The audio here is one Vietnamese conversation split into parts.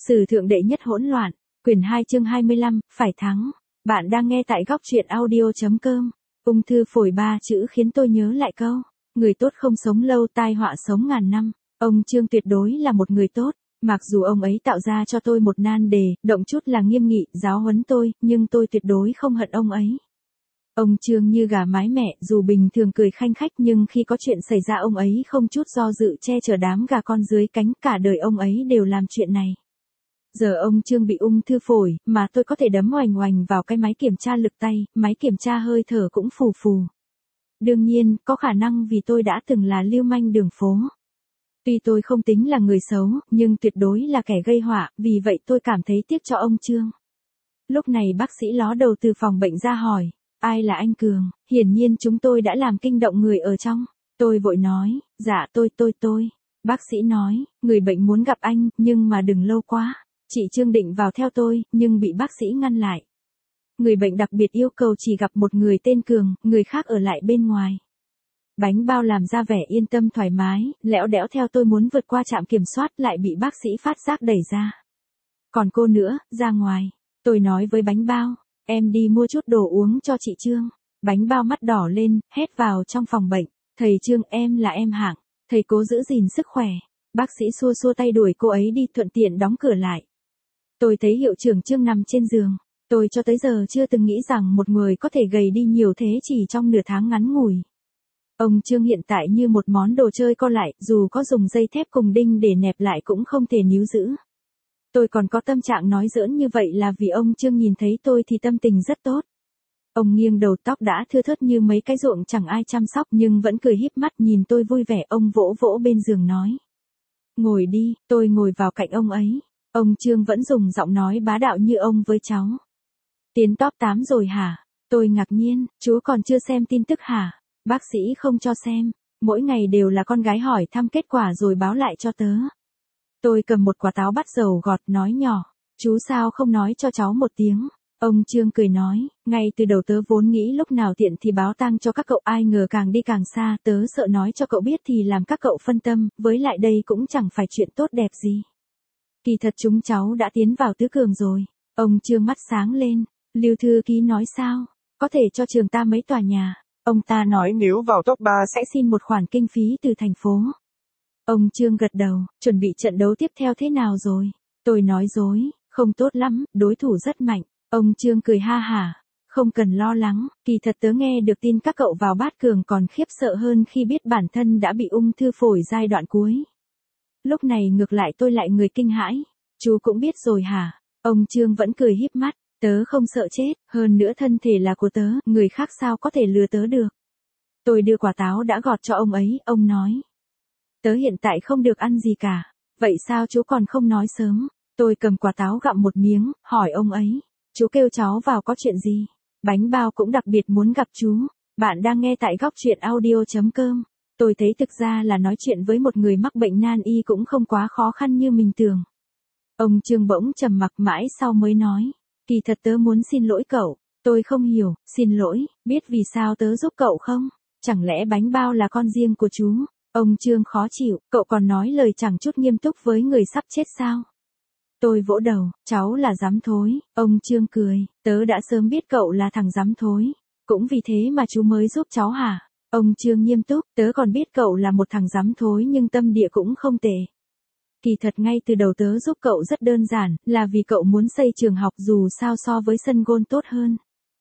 Sử thượng đệ nhất hỗn loạn, quyển 2 chương 25, phải thắng. Bạn đang nghe tại góc truyện audio.com. Ung thư phổi 3 chữ khiến tôi nhớ lại câu, người tốt không sống lâu, tai họa sống ngàn năm. Ông Trương tuyệt đối là một người tốt, mặc dù ông ấy tạo ra cho tôi một nan đề, động chút là nghiêm nghị, giáo huấn tôi, nhưng tôi tuyệt đối không hận ông ấy. Ông Trương như gà mái mẹ, dù bình thường cười khanh khách nhưng khi có chuyện xảy ra ông ấy không chút do dự che chở đám gà con dưới cánh, cả đời ông ấy đều làm chuyện này. Giờ ông Trương bị ung thư phổi, mà tôi có thể đấm oành oành vào cái máy kiểm tra lực tay, máy kiểm tra hơi thở cũng phù phù. Đương nhiên, có khả năng vì tôi đã từng là lưu manh đường phố. Tuy tôi không tính là người xấu, nhưng tuyệt đối là kẻ gây họa, vì vậy tôi cảm thấy tiếc cho ông Trương. Lúc này bác sĩ ló đầu từ phòng bệnh ra hỏi, ai là anh Cường? Hiển nhiên chúng tôi đã làm kinh động người ở trong. Tôi vội nói, dạ tôi. Bác sĩ nói, người bệnh muốn gặp anh, nhưng mà đừng lâu quá. Chị Trương định vào theo tôi, nhưng bị bác sĩ ngăn lại. Người bệnh đặc biệt yêu cầu chỉ gặp một người tên Cường, người khác ở lại bên ngoài. Bánh bao làm ra vẻ yên tâm thoải mái, lẽo đẽo theo tôi muốn vượt qua trạm kiểm soát, lại bị bác sĩ phát giác đẩy ra. Còn cô nữa, ra ngoài. Tôi nói với bánh bao, em đi mua chút đồ uống cho chị Trương. Bánh bao mắt đỏ lên, hét vào trong phòng bệnh. Thầy Trương, em là em Hạng. Thầy cố giữ gìn sức khỏe. Bác sĩ xua xua tay đuổi cô ấy đi, thuận tiện đóng cửa lại. Tôi thấy hiệu trưởng Trương nằm trên giường. Tôi cho tới giờ chưa từng nghĩ rằng một người có thể gầy đi nhiều thế chỉ trong nửa tháng ngắn ngủi. Ông Trương hiện tại như một món đồ chơi co lại, dù có dùng dây thép cùng đinh để nẹp lại cũng không thể níu giữ. Tôi còn có tâm trạng nói giỡn như vậy là vì ông Trương nhìn thấy tôi thì tâm tình rất tốt. Ông nghiêng đầu, tóc đã thưa thớt như mấy cái ruộng chẳng ai chăm sóc nhưng vẫn cười híp mắt nhìn tôi vui vẻ. Ông vỗ vỗ bên giường nói, ngồi đi. Tôi ngồi vào cạnh ông ấy. Ông Trương vẫn dùng giọng nói bá đạo như ông với cháu. Tiến top 8 rồi hả? Tôi ngạc nhiên, chú còn chưa xem tin tức hả? Bác sĩ không cho xem. Mỗi ngày đều là con gái hỏi thăm kết quả rồi báo lại cho tớ. Tôi cầm một quả táo bắt dầu gọt, nói nhỏ, chú sao không nói cho cháu một tiếng. Ông Trương cười nói, ngay từ đầu tớ vốn nghĩ lúc nào tiện thì báo tang cho các cậu, ai ngờ càng đi càng xa, tớ sợ nói cho cậu biết thì làm các cậu phân tâm, với lại đây cũng chẳng phải chuyện tốt đẹp gì. Kỳ thật chúng cháu đã tiến vào tứ cường rồi. Ông Trương mắt sáng lên, Lưu thư ký nói sao? Có thể cho trường ta mấy tòa nhà. Ông ta nói nếu vào top 3 sẽ xin một khoản kinh phí từ thành phố. Ông Trương gật đầu, chuẩn bị trận đấu tiếp theo thế nào rồi? Tôi nói dối, không tốt lắm, đối thủ rất mạnh. Ông Trương cười ha hả, không cần lo lắng, kỳ thật tớ nghe được tin các cậu vào bát cường còn khiếp sợ hơn khi biết bản thân đã bị ung thư phổi giai đoạn cuối. Lúc này ngược lại tôi lại người kinh hãi, chú cũng biết rồi hả? Ông Trương vẫn cười híp mắt, tớ không sợ chết, hơn nữa thân thể là của tớ, người khác sao có thể lừa tớ được. Tôi đưa quả táo đã gọt cho ông ấy, ông nói. Tớ hiện tại không được ăn gì cả, vậy sao chú còn không nói sớm? Tôi cầm quả táo gặm một miếng, hỏi ông ấy, chú kêu cháu vào có chuyện gì? Bánh bao cũng đặc biệt muốn gặp chú. Bạn đang nghe tại góc truyện audio.com. Tôi thấy thực ra là nói chuyện với một người mắc bệnh nan y cũng không quá khó khăn như mình tưởng. Ông Trương bỗng trầm mặc mãi sau mới nói, kỳ thật tớ muốn xin lỗi cậu. Tôi không hiểu, xin lỗi, biết vì sao tớ giúp cậu không? Chẳng lẽ bánh bao là con riêng của chú? Ông Trương khó chịu, cậu còn nói lời chẳng chút nghiêm túc với người sắp chết sao? Tôi vỗ đầu, cháu là dám thối. Ông Trương cười, tớ đã sớm biết cậu là thằng dám thối. Cũng vì thế mà chú mới giúp cháu hả? Ông Trương nghiêm túc, tớ còn biết cậu là một thằng dám thối nhưng tâm địa cũng không tệ. Kỳ thật ngay từ đầu tớ giúp cậu rất đơn giản, là vì cậu muốn xây trường học dù sao so với sân golf tốt hơn.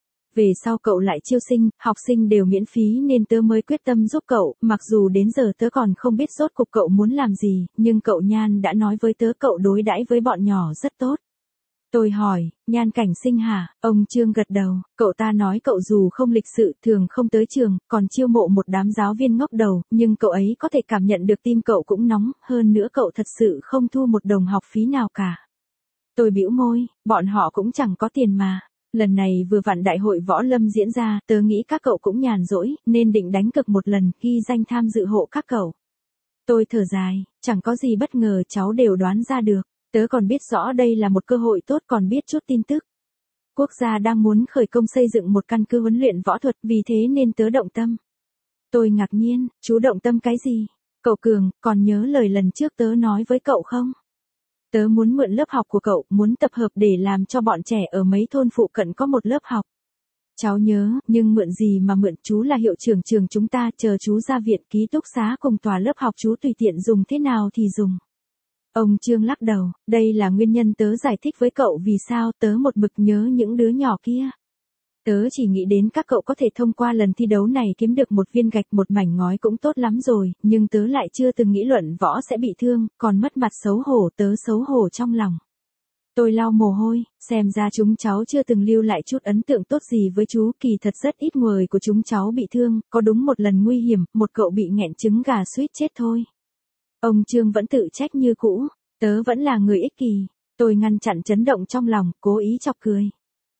Về sau cậu lại chiêu sinh, học sinh đều miễn phí nên tớ mới quyết tâm giúp cậu, mặc dù đến giờ tớ còn không biết rốt cuộc cậu muốn làm gì, nhưng cậu Nhan đã nói với tớ cậu đối đãi với bọn nhỏ rất tốt. Tôi hỏi, Nhan Cảnh Sinh hả? Ông Trương gật đầu, cậu ta nói cậu dù không lịch sự, thường không tới trường, còn chiêu mộ một đám giáo viên ngốc đầu, nhưng cậu ấy có thể cảm nhận được tim cậu cũng nóng, hơn nữa cậu thật sự không thu một đồng học phí nào cả. Tôi bĩu môi, bọn họ cũng chẳng có tiền mà. Lần này vừa vặn đại hội võ lâm diễn ra, tớ nghĩ các cậu cũng nhàn rỗi, nên định đánh cược một lần, ghi danh tham dự hộ các cậu. Tôi thở dài, chẳng có gì bất ngờ, cháu đều đoán ra được. Tớ còn biết rõ đây là một cơ hội tốt, còn biết chút tin tức. Quốc gia đang muốn khởi công xây dựng một căn cứ huấn luyện võ thuật, vì thế nên tớ động tâm. Tôi ngạc nhiên, chú động tâm cái gì? Cậu Cường, còn nhớ lời lần trước tớ nói với cậu không? Tớ muốn mượn lớp học của cậu, muốn tập hợp để làm cho bọn trẻ ở mấy thôn phụ cận có một lớp học. Cháu nhớ, nhưng mượn gì mà mượn, chú là hiệu trưởng trường chúng ta, chờ chú ra viện ký túc xá cùng tòa lớp học chú tùy tiện dùng thế nào thì dùng. Ông Trương lắc đầu, đây là nguyên nhân tớ giải thích với cậu vì sao tớ một mực nhớ những đứa nhỏ kia. Tớ chỉ nghĩ đến các cậu có thể thông qua lần thi đấu này kiếm được một viên gạch một mảnh ngói cũng tốt lắm rồi, nhưng tớ lại chưa từng nghĩ luận võ sẽ bị thương, còn mất mặt xấu hổ, tớ xấu hổ trong lòng. Tôi lau mồ hôi, xem ra chúng cháu chưa từng lưu lại chút ấn tượng tốt gì với chú, kỳ thật rất ít người của chúng cháu bị thương, có đúng một lần nguy hiểm, một cậu bị nghẹn trứng gà suýt chết thôi. Ông Trương vẫn tự trách như cũ, tớ vẫn là người ích kỷ, tôi ngăn chặn chấn động trong lòng, cố ý chọc cười.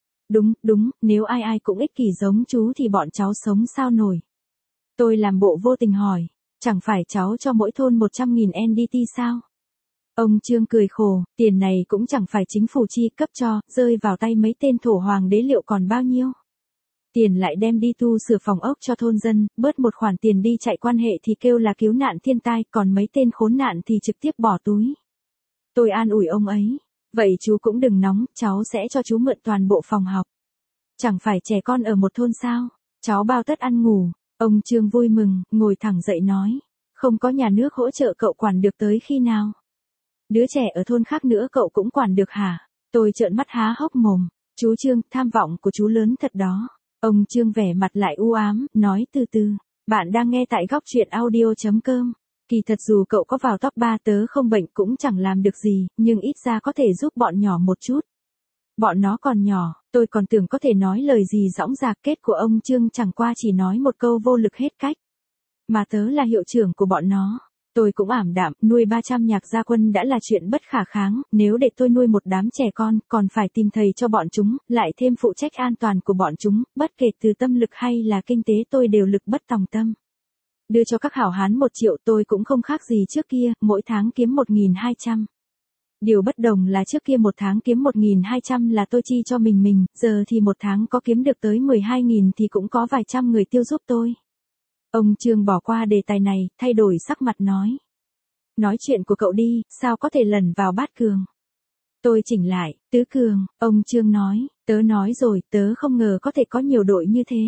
Đúng, nếu ai ai cũng ích kỷ giống chú thì bọn cháu sống sao nổi. Tôi làm bộ vô tình hỏi, chẳng phải cháu cho mỗi thôn 100.000 NDT sao? Ông Trương cười khổ, tiền này cũng chẳng phải chính phủ chi cấp cho, rơi vào tay mấy tên thổ hoàng đế liệu còn bao nhiêu. Tiền lại đem đi tu sửa phòng ốc cho thôn dân, bớt một khoản tiền đi chạy quan hệ thì kêu là cứu nạn thiên tai, còn mấy tên khốn nạn thì trực tiếp bỏ túi. Tôi an ủi ông ấy, vậy chú cũng đừng nóng, cháu sẽ cho chú mượn toàn bộ phòng học. Chẳng phải trẻ con ở một thôn sao, cháu bao tất ăn ngủ. Ông Trương vui mừng, ngồi thẳng dậy nói, không có nhà nước hỗ trợ cậu quản được tới khi nào? Đứa trẻ ở thôn khác nữa cậu cũng quản được hả? Tôi trợn mắt há hốc mồm, chú Trương, tham vọng của chú lớn thật đó. Ông Trương vẻ mặt lại u ám, nói từ từ, bạn đang nghe tại góc truyện audio.com. Kỳ thật dù cậu có vào top 3 tớ không bệnh cũng chẳng làm được gì, nhưng ít ra có thể giúp bọn nhỏ một chút. Bọn nó còn nhỏ, tôi còn tưởng có thể nói lời gì dõng dạc, kết của ông Trương chẳng qua chỉ nói một câu vô lực hết cách. Mà tớ là hiệu trưởng của bọn nó. Tôi cũng ảm đạm, nuôi 300 nhạc gia quân đã là chuyện bất khả kháng, nếu để tôi nuôi một đám trẻ con, còn phải tìm thầy cho bọn chúng, lại thêm phụ trách an toàn của bọn chúng, bất kể từ tâm lực hay là kinh tế tôi đều lực bất tòng tâm. Đưa cho các hảo hán 1 triệu tôi cũng không khác gì trước kia, mỗi tháng kiếm 1.200. Điều bất đồng là trước kia một tháng kiếm 1.200 là tôi chi cho mình, giờ thì một tháng có kiếm được tới 12.000 thì cũng có vài trăm người tiêu giúp tôi. Ông Trương bỏ qua đề tài này, thay đổi sắc mặt nói. Nói chuyện của cậu đi, sao có thể lẩn vào bát cường. Tôi chỉnh lại, tứ cường, ông Trương nói, tớ nói rồi, tớ không ngờ có thể có nhiều đội như thế.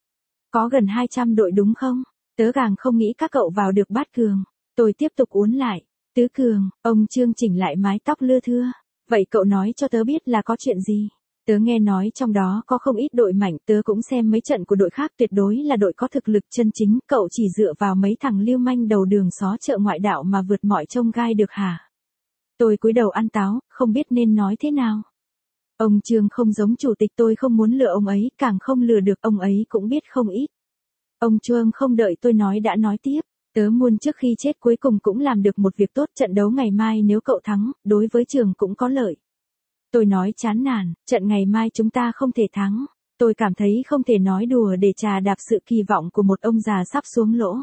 Có gần 200 đội đúng không? Tớ càng không nghĩ các cậu vào được bát cường. Tôi tiếp tục uốn lại, tứ cường, ông Trương chỉnh lại mái tóc lưa thưa. Vậy cậu nói cho tớ biết là có chuyện gì? Tớ nghe nói trong đó có không ít đội mạnh, tớ cũng xem mấy trận của đội khác, tuyệt đối là đội có thực lực chân chính, cậu chỉ dựa vào mấy thằng lưu manh đầu đường xó chợ ngoại đạo mà vượt mọi chông gai được hả? Tôi cúi đầu ăn táo, không biết nên nói thế nào. Ông Trương không giống chủ tịch, tôi không muốn lừa ông ấy, càng không lừa được, ông ấy cũng biết không ít. Ông Trương không đợi tôi nói đã nói tiếp, tớ muốn trước khi chết cuối cùng cũng làm được một việc tốt, trận đấu ngày mai nếu cậu thắng, đối với trường cũng có lợi. Tôi nói chán nản, trận ngày mai chúng ta không thể thắng. Tôi cảm thấy không thể nói đùa để trà đạp sự kỳ vọng của một ông già sắp xuống lỗ.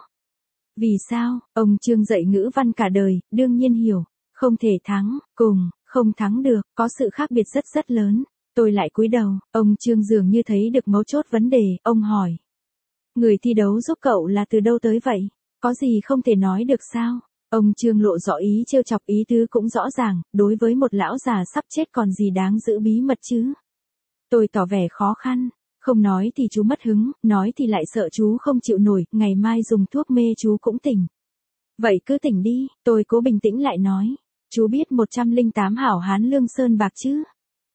Vì sao? Ông Trương dạy ngữ văn cả đời, đương nhiên hiểu. Không thể thắng, cùng, không thắng được, có sự khác biệt rất rất lớn. Tôi lại cúi đầu, ông Trương dường như thấy được mấu chốt vấn đề, ông hỏi. Người thi đấu giúp cậu là từ đâu tới vậy? Có gì không thể nói được sao? Ông Trương lộ rõ ý trêu chọc, ý tứ cũng rõ ràng, đối với một lão già sắp chết còn gì đáng giữ bí mật chứ. Tôi tỏ vẻ khó khăn, không nói thì chú mất hứng, nói thì lại sợ chú không chịu nổi, ngày mai dùng thuốc mê chú cũng tỉnh. Vậy cứ tỉnh đi, tôi cố bình tĩnh lại nói, chú biết 108 hảo hán Lương Sơn Bạc chứ?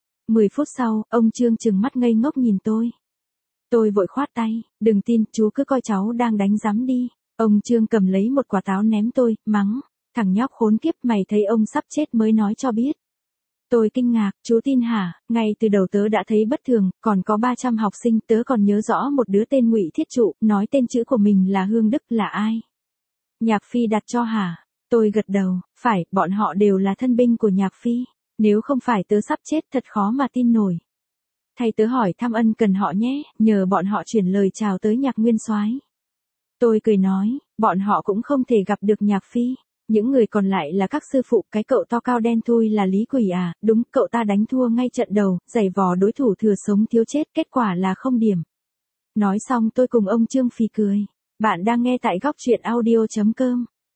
10 phút sau, ông Trương trừng mắt ngây ngốc nhìn tôi. Tôi vội khoát tay, đừng tin, chú cứ coi cháu đang đánh giám đi. Ông Trương cầm lấy một quả táo ném tôi, mắng, thằng nhóc khốn kiếp, mày thấy ông sắp chết mới nói cho biết. Tôi kinh ngạc, chú tin hả? Ngay từ đầu tớ đã thấy bất thường, còn có 300 học sinh, tớ còn nhớ rõ một đứa tên Ngụy Thiết Trụ, nói tên chữ của mình là Hương Đức, là ai? Nhạc Phi đặt cho hả? Tôi gật đầu, phải, bọn họ đều là thân binh của Nhạc Phi. Nếu không phải tớ sắp chết thật khó mà tin nổi. Thầy tớ hỏi thăm ân cần họ nhé, nhờ bọn họ chuyển lời chào tới Nhạc Nguyên Soái. Tôi cười nói, bọn họ cũng không thể gặp được Nhạc Phi. Những người còn lại là các sư phụ, cái cậu to cao đen thui là Lý Quỷ à, đúng, cậu ta đánh thua ngay trận đầu, giày vò đối thủ thừa sống thiếu chết, kết quả là không điểm. Nói xong tôi cùng ông Trương phì cười. Bạn đang nghe tại góc truyện audio.com.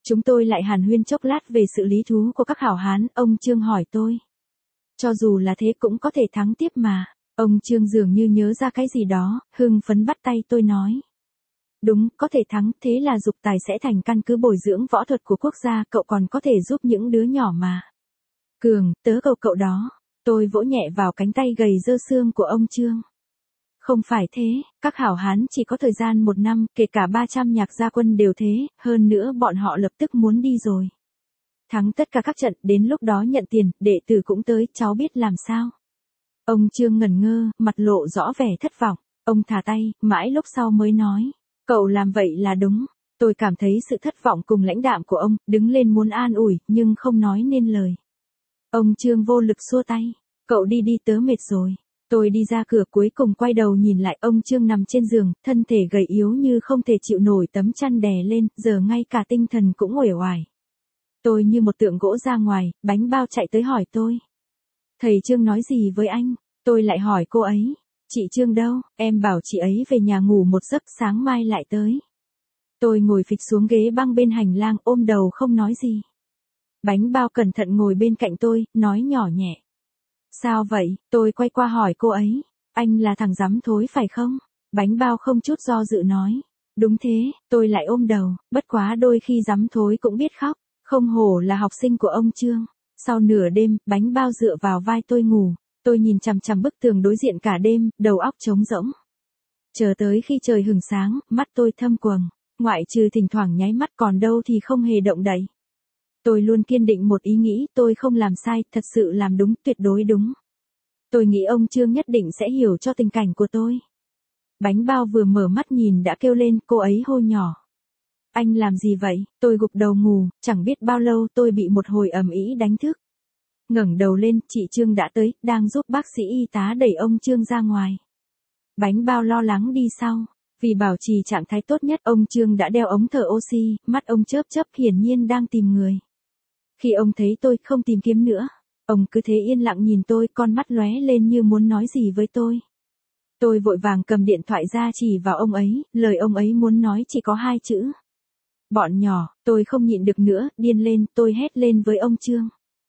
Chúng tôi lại hàn huyên chốc lát về sự lý thú của các hảo hán, ông Trương hỏi tôi. Cho dù là thế cũng có thể thắng tiếp mà. Ông Trương dường như nhớ ra cái gì đó, hưng phấn bắt tay tôi nói. Đúng, có thể thắng, thế là dục tài sẽ thành căn cứ bồi dưỡng võ thuật của quốc gia, cậu còn có thể giúp những đứa nhỏ mà. Cường, tớ cầu cậu đó. Tôi vỗ nhẹ vào cánh tay gầy dơ xương của ông Trương. Không phải thế, các hảo hán chỉ có thời gian 1 năm, kể cả 300 nhạc gia quân đều thế, hơn nữa bọn họ lập tức muốn đi rồi. Thắng tất cả các trận, đến lúc đó nhận tiền, đệ tử cũng tới, cháu biết làm sao. Ông Trương ngẩn ngơ, mặt lộ rõ vẻ thất vọng. Ông thả tay, mãi lúc sau mới nói. Cậu làm vậy là đúng. Tôi cảm thấy sự thất vọng cùng lãnh đạm của ông, đứng lên muốn an ủi, nhưng không nói nên lời. Ông Trương vô lực xua tay. Cậu đi đi, tớ mệt rồi. Tôi đi ra cửa, cuối cùng quay đầu nhìn lại, ông Trương nằm trên giường, thân thể gầy yếu như không thể chịu nổi tấm chăn đè lên, giờ ngay cả tinh thần cũng uể oải. Tôi như một tượng gỗ ra ngoài, Bánh Bao chạy tới hỏi tôi. Thầy Trương nói gì với anh? Tôi lại hỏi cô ấy. Chị Trương đâu? Em bảo chị ấy về nhà ngủ một giấc, sáng mai lại tới. Tôi ngồi phịch xuống ghế băng bên hành lang, ôm đầu không nói gì. Bánh Bao cẩn thận ngồi bên cạnh tôi, nói nhỏ nhẹ. Sao vậy? Tôi quay qua hỏi cô ấy. Anh là thằng dám thối phải không? Bánh Bao không chút do dự nói. Đúng thế, tôi lại ôm đầu, bất quá đôi khi dám thối cũng biết khóc. Không hổ là học sinh của ông Trương. Sau nửa đêm, Bánh Bao dựa vào vai tôi ngủ. Tôi nhìn chằm chằm bức tường đối diện cả đêm, đầu óc trống rỗng. Chờ tới khi trời hửng sáng, mắt tôi thâm quầng, ngoại trừ thỉnh thoảng nháy mắt còn đâu thì không hề động đậy. Tôi luôn kiên định một ý nghĩ, tôi không làm sai, thật sự làm đúng, tuyệt đối đúng. Tôi nghĩ ông Trương nhất định sẽ hiểu cho tình cảnh của tôi. Bánh Bao vừa mở mắt nhìn đã kêu lên, cô ấy hô nhỏ. Anh làm gì vậy? Tôi gục đầu ngủ, chẳng biết bao lâu tôi bị một hồi ầm ĩ đánh thức. Ngẩng đầu lên, chị Trương đã tới, đang giúp bác sĩ y tá đẩy ông Trương ra ngoài. Bánh Bao lo lắng đi sau. Vì bảo trì trạng thái tốt nhất, ông Trương đã đeo ống thở oxy, mắt ông chớp chớp, hiển nhiên đang tìm người. Khi ông thấy tôi không tìm kiếm nữa, ông cứ thế yên lặng nhìn tôi, con mắt lóe lên như muốn nói gì với tôi. Tôi vội vàng cầm điện thoại ra chỉ vào ông ấy, lời ông ấy muốn nói chỉ có 2 chữ. Bọn nhỏ, tôi không nhịn được nữa, điên lên, tôi hét lên với ông Trương.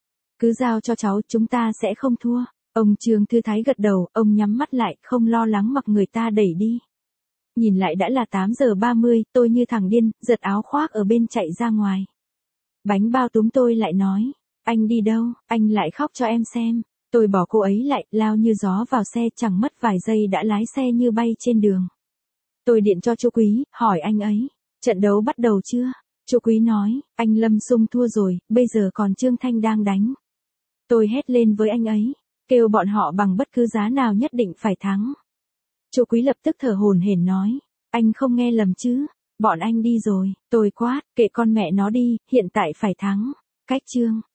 Cứ giao cho cháu, chúng ta sẽ không thua. Ông Trương thư thái gật đầu, ông nhắm mắt lại, không lo lắng mặc người ta đẩy đi. Nhìn lại đã là 8:30, tôi như thằng điên, giật áo khoác ở bên chạy ra ngoài. Bánh Bao túm tôi lại nói, anh đi đâu, anh lại khóc cho em xem. Tôi bỏ cô ấy lại, lao như gió vào xe, chẳng mất vài giây đã lái xe như bay trên đường. Tôi điện cho chú Quý, hỏi anh ấy, trận đấu bắt đầu chưa? Chú Quý nói, anh Lâm Sung thua rồi, bây giờ còn Trương Thanh đang đánh. Tôi hét lên với anh ấy, kêu bọn họ bằng bất cứ giá nào nhất định phải thắng. Chú Quý lập tức thở hổn hển nói, anh không nghe lầm chứ, bọn anh đi rồi. Tôi quát, kệ con mẹ nó đi, hiện tại phải thắng. Cách Trương.